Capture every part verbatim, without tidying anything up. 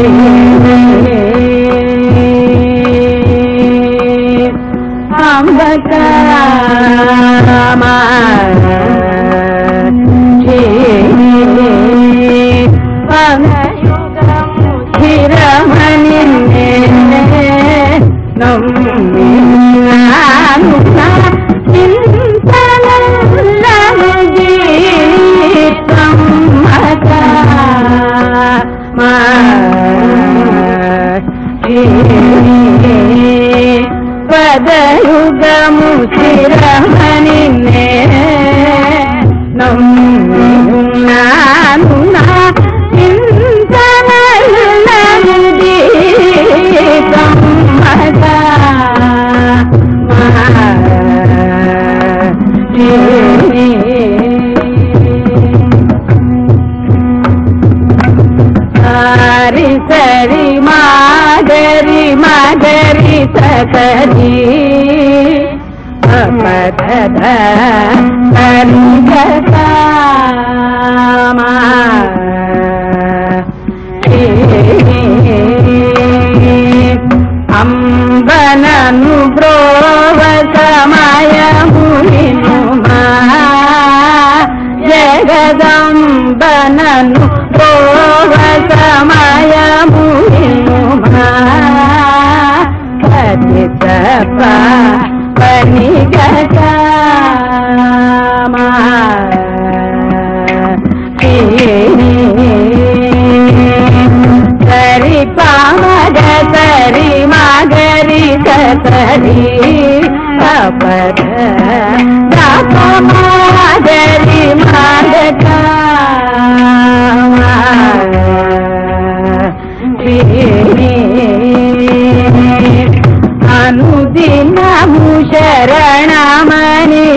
పదయుగము చిరమని నమ్మున్నాను నా చింతనల్లను దీపమ్మగా సారి సరి మాగరి మగరి సకరి అపద పరిగమా అంబనను బ్రోవ సమయమునినుమా జగదంబనను బ్రోవ సమయమునినుమా పతితప పనిగమా సరి పామగ సరి మగరి సరి అపద మగరి మగ అనుదినము శరణమని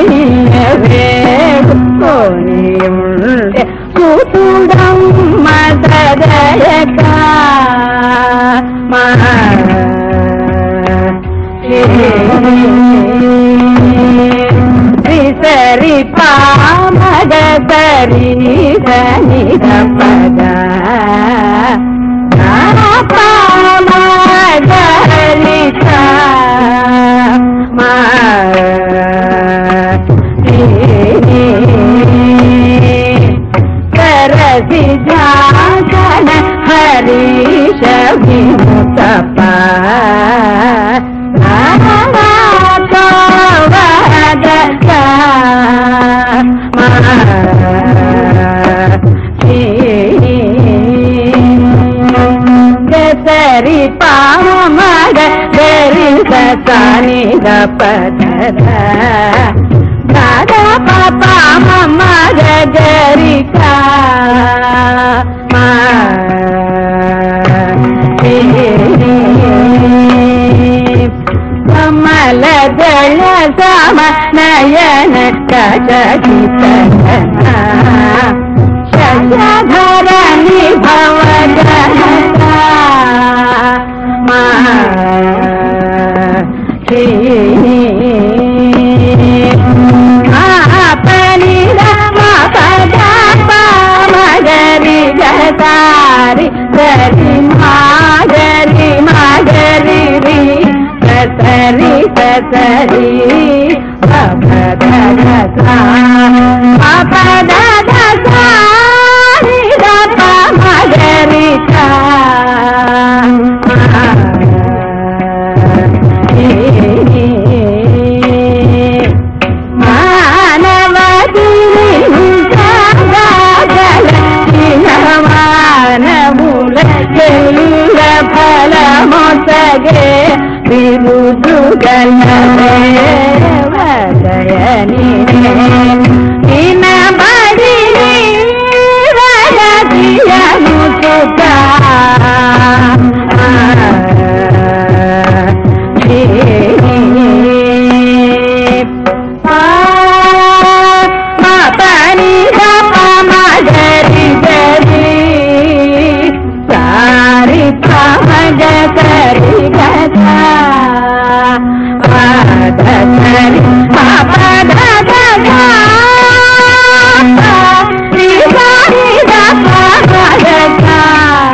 వేడుకొని ఉండే కూతుడమ్మ సదయక సరి పామగ సరి సని పద పామగలిక సరసి జాగన హరీష విముతప సరి పామగ గరి సని పద దాద పాప మగ గరిక కమల దళ సమ నయన కచిత శశధరణి భవగత పని పద మగరి గరి సరి మాగరి మగరి సరి సరి అపద అపద మగరి ఫలమొసగే విరుదుగలయని వినబడి రయను సుఖ పని మగరి గరి సారి పమగ సరి గద పద సరి పద సారి పద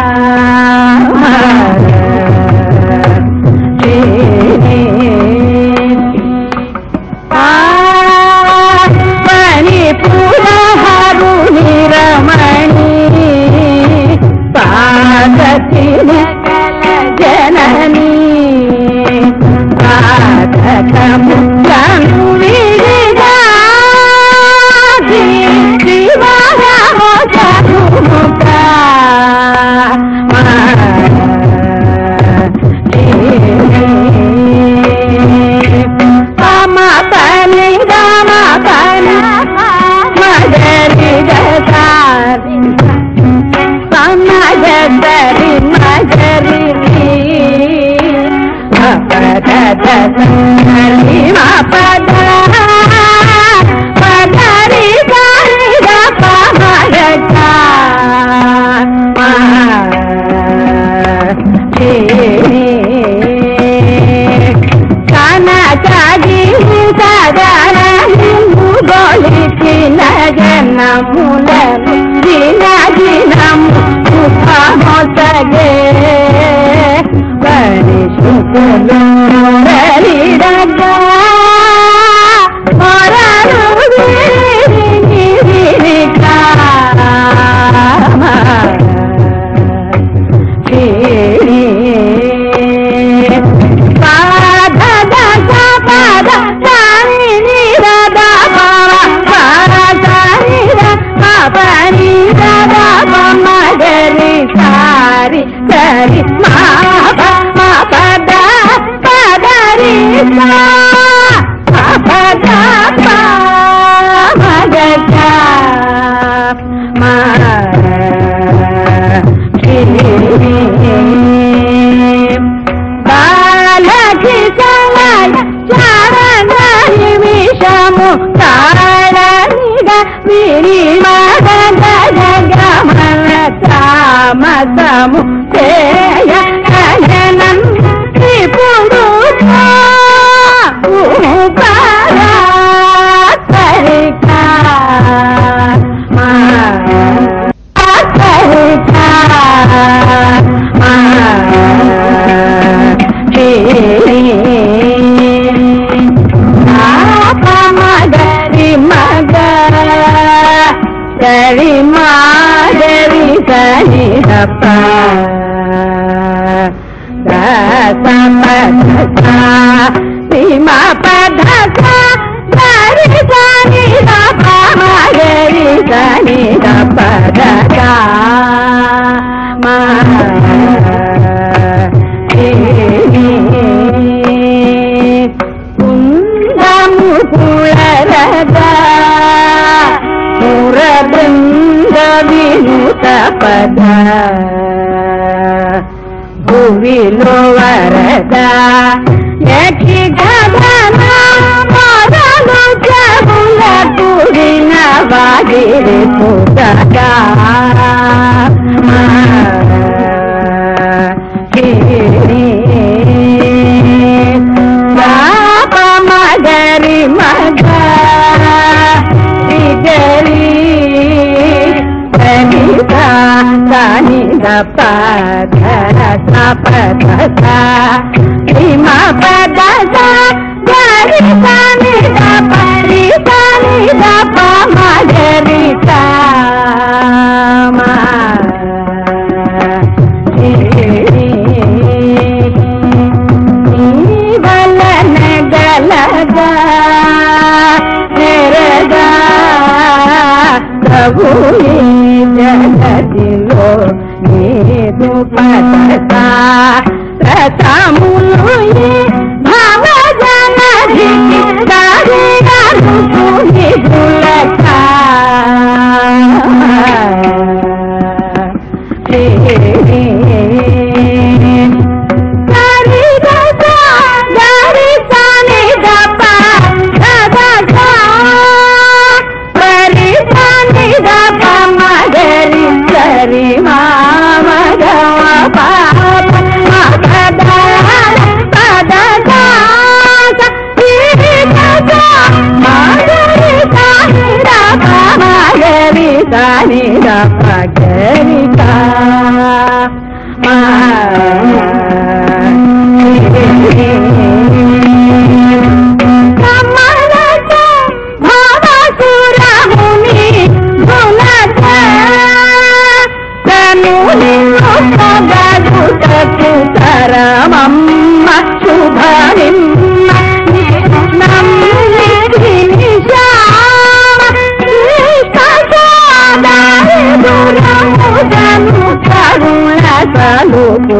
మగరి మగరి పద సరి మా పద పదరి సరి దప మగ కాన చాగి సదర హిందు గోలిచిన జనములను దిన దినము సుఖ మొసగే పరిశుకులు రలిడగా మరలు గిరికా సరి సరి మా మా పద పదరి పద మగ మా బాలకి సలయ చరణ నిమిషము తాళనిగ విరి మగ గమన తామసము చేయ కజనం త్రిపుడు సరికా మా సరికా మా మగరి మగ సరి మాగరి సరి దప సీమా పద సరి సరి దప మగరి సరి దప మా కుందము కుళరగా మురబృంద వినుత పద భువిలో వరద యక్షి గగన మొదలు చెవుల కూడిన వాగిరి పుటగా మగరి మగ గరి సరితా దాని దప పద సీమా పద గరి సని దప సని దప మగరి వలన గలగా నెరగా ప్రభు జగతిలో నీదు పద రతములు భవ జనధి దారిగాను నిదులక Sani da pagarika kamalaka bhavasura muni gunata kanuni nutagadu taramamma shubhanimma namni nishama Duramu danu karuna saluku